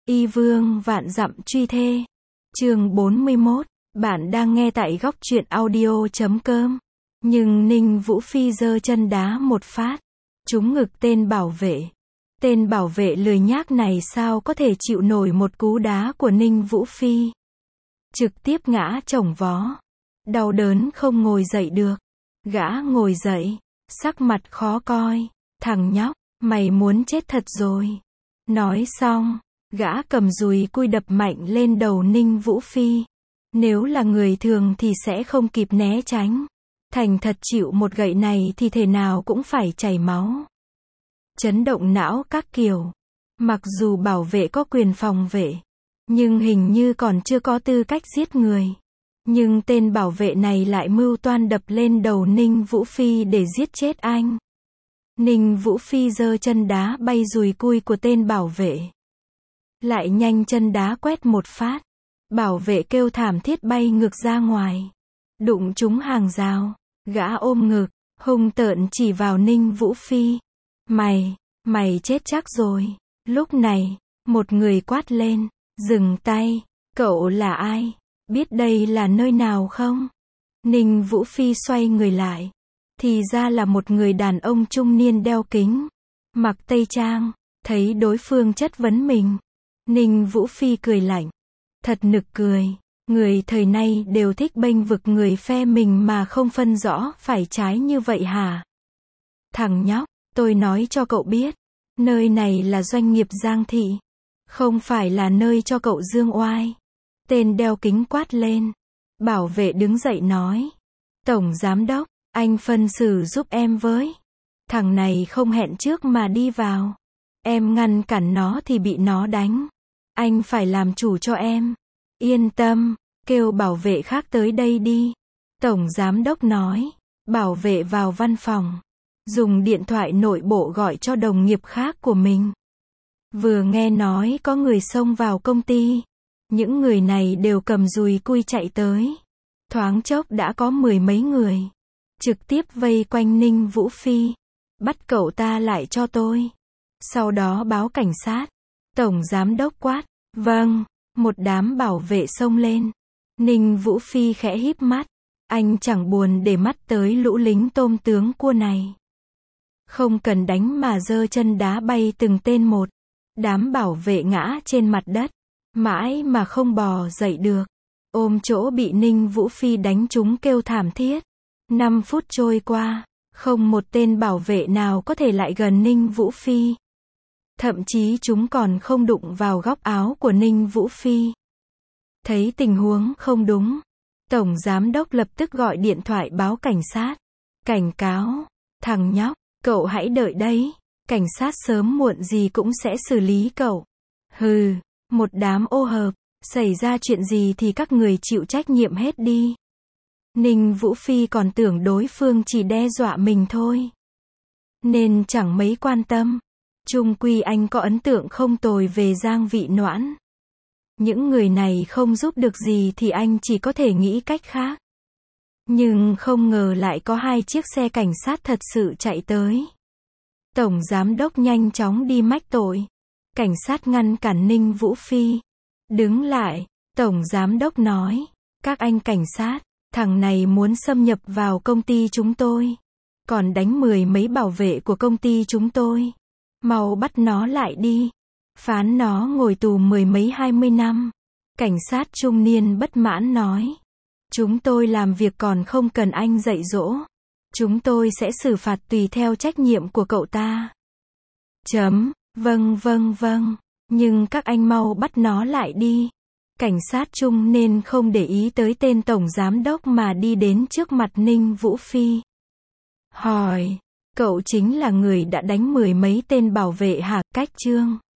Y vương vạn dặm truy thê. Chương 41. Bạn đang nghe tại góc truyện audio.com. Nhưng Ninh Vũ Phi giơ chân đá một phát, trúng ngực tên bảo vệ. Tên bảo vệ lười nhác này sao có thể chịu nổi một cú đá của Ninh Vũ Phi. Trực tiếp ngã chồng vó. Đau đớn không ngồi dậy được. Gã ngồi dậy, sắc mặt khó coi. Thằng nhóc, mày muốn chết thật rồi. Nói xong, gã cầm dùi cui đập mạnh lên đầu Ninh Vũ Phi. Nếu là người thường thì sẽ không kịp né tránh. Thành thật chịu một gậy này thì thể nào cũng phải chảy máu. Chấn động não các kiểu. Mặc dù bảo vệ có quyền phòng vệ, nhưng hình như còn chưa có tư cách giết người. Nhưng tên bảo vệ này lại mưu toan đập lên đầu Ninh Vũ Phi để giết chết anh. Ninh Vũ Phi giơ chân đá bay dùi cui của tên bảo vệ. Lại nhanh chân đá quét một phát. Bảo vệ kêu thảm thiết bay ngược ra ngoài. Đụng trúng hàng rào. Gã ôm ngực, hung tợn chỉ vào Ninh Vũ Phi. Mày chết chắc rồi. Lúc này, một người quát lên. Dừng tay. Cậu là ai? Biết đây là nơi nào không? Ninh Vũ Phi xoay người lại. Thì ra là một người đàn ông trung niên đeo kính, mặc tây trang. Thấy đối phương chất vấn mình, Ninh Vũ Phi cười lạnh. Thật nực cười. Người thời nay đều thích bênh vực người phe mình mà không phân rõ phải trái như vậy hả? Thằng nhóc, tôi nói cho cậu biết, nơi này là doanh nghiệp Giang Thị, không phải là nơi cho cậu dương oai. Tên đeo kính quát lên. Bảo vệ đứng dậy nói. Tổng giám đốc, anh phân xử giúp em với. Thằng này không hẹn trước mà đi vào. Em ngăn cản nó thì bị nó đánh. Anh phải làm chủ cho em. Yên tâm, kêu bảo vệ khác tới đây đi. Tổng giám đốc nói. Bảo vệ vào văn phòng, dùng điện thoại nội bộ gọi cho đồng nghiệp khác của mình. Vừa nghe nói có người xông vào công ty, những người này đều cầm dùi cui chạy tới. Thoáng chốc đã có mười mấy người. Trực tiếp vây quanh Ninh Vũ Phi. Bắt cậu ta lại cho tôi. Sau đó báo cảnh sát. Tổng giám đốc quát. Vâng. Một đám bảo vệ xông lên. Ninh Vũ Phi khẽ híp mắt. Anh chẳng buồn để mắt tới lũ lính tôm tướng cua này. Không cần đánh mà giơ chân đá bay từng tên một. Đám bảo vệ ngã trên mặt đất. Mãi mà không bò dậy được. Ôm chỗ bị Ninh Vũ Phi đánh trúng kêu thảm thiết. 5 phút trôi qua, không một tên bảo vệ nào có thể lại gần Ninh Vũ Phi. Thậm chí chúng còn không đụng vào góc áo của Ninh Vũ Phi. Thấy tình huống không đúng, Tổng giám đốc lập tức gọi điện thoại báo cảnh sát. Cảnh cáo, thằng nhóc, cậu hãy đợi đấy. Cảnh sát sớm muộn gì cũng sẽ xử lý cậu. Hừ, một đám ô hợp, xảy ra chuyện gì thì các người chịu trách nhiệm hết đi. Ninh Vũ Phi còn tưởng đối phương chỉ đe dọa mình thôi, nên chẳng mấy quan tâm. Chung quy anh có ấn tượng không tồi về Giang Vị Noãn. Những người này không giúp được gì thì anh chỉ có thể nghĩ cách khác. Nhưng không ngờ lại có 2 chiếc xe cảnh sát thật sự chạy tới. Tổng giám đốc nhanh chóng đi mách tội. Cảnh sát ngăn cản Ninh Vũ Phi. Đứng lại, Tổng giám đốc nói. Các anh cảnh sát, thằng này muốn xâm nhập vào công ty chúng tôi. Còn đánh 10 mấy bảo vệ của công ty chúng tôi. Mau bắt nó lại đi. Phán nó ngồi tù 10 mấy 20 năm. Cảnh sát trung niên bất mãn nói. Chúng tôi làm việc còn không cần anh dạy dỗ. Chúng tôi sẽ xử phạt tùy theo trách nhiệm của cậu ta. Vâng. Nhưng các anh mau bắt nó lại đi. Cảnh sát trung nên không để ý tới tên tổng giám đốc mà đi đến trước mặt Ninh Vũ Phi. Hỏi, cậu chính là người đã đánh 10 mấy tên bảo vệ hả? Cách Trương.